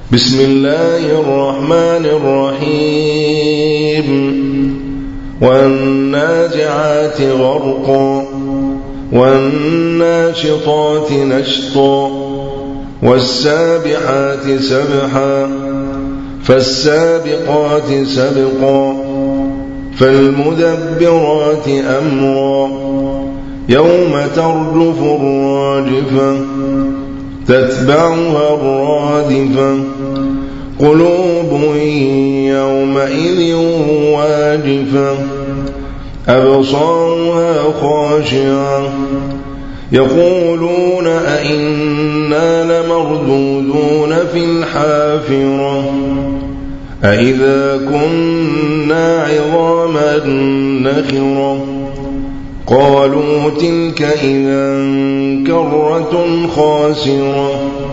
بسم الله الرحمن الرحيم والنازعات غرقا والناشطات نشطا والسابحات سبحا فالسابقات سبقا فالمدبرات أمرا يوم ترجف الراجفة تتبعها الرادفة قلوب يومئذ واجفة أبصارها خاشعة يقولون أئنا لمردودون في الحافرة أئذا كنا عظاما نخرة قالوا تلك إذا كرة خاسرة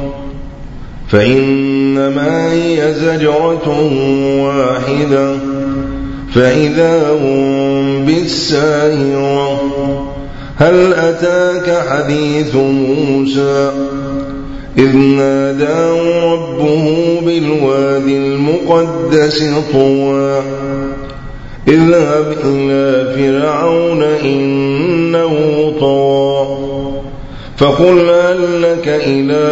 فإنما هي زجرة واحدة فإذا هم بالساهرة هل أتاك حديث موسى إذ ناداه ربه بالوادي المقدس طوى اذهب إلى فرعون إنه طغى فقل هل لك إلى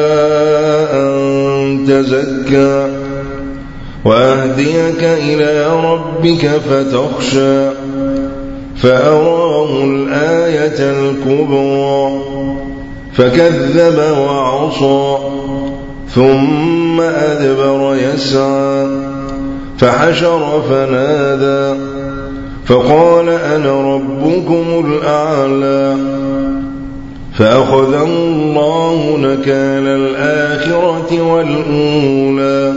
أن تزكى وأهديك إلى ربك فتخشى فأراه الآية الكبرى فكذب وعصى ثم أدبر يسعى فحشر فنادى فقال أنا ربكم الأعلى فأخذه الله نكال الآخرة والأولى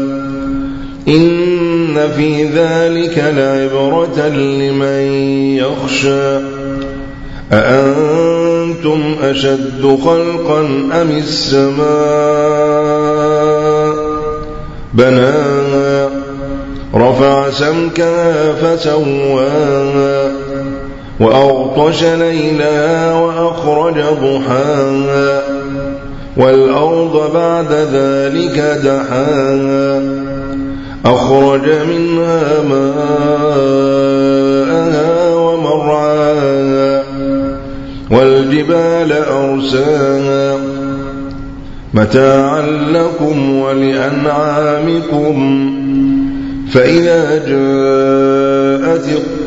إن في ذلك لعبرة لمن يخشى أأنتم أشد خلقا أم السماء بناها رفع سمكها فسواها وأغطش ليلها وأخرج ضحاها والأرض بعد ذلك دحاها أخرج منها ماءها ومرعاها والجبال أرساها متاعا لكم ولأنعامكم فإذا جاءت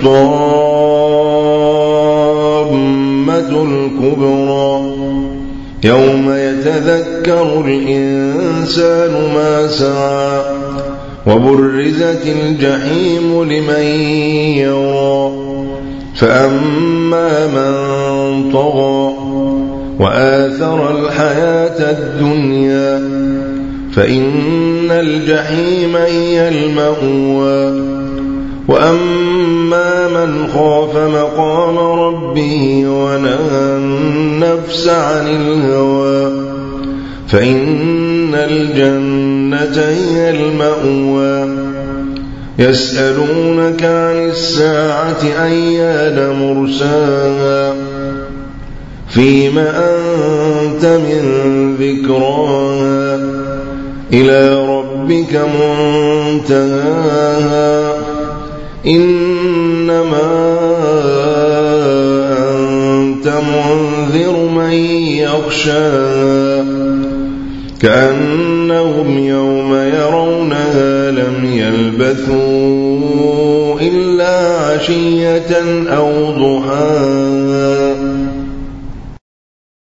الطامة الكبرى يوم يتذكر الإنسان ما سعى وبرزت الجحيم لمن يرى فأما من طغى وآثر الحياة الدنيا فإن الجحيم هي المأوى وأما من خاف مقام ربه ونهى النفس عن الهوى فإن الجنة هي المأوى يسألونك عن الساعة أيان مرساها فيما أنت من ذكراها إلى ربك منتهاها إنما أنت منذر من يخشاها كأنهم يوم يرونها لم يلبثوا إلا عشية أو ضحاها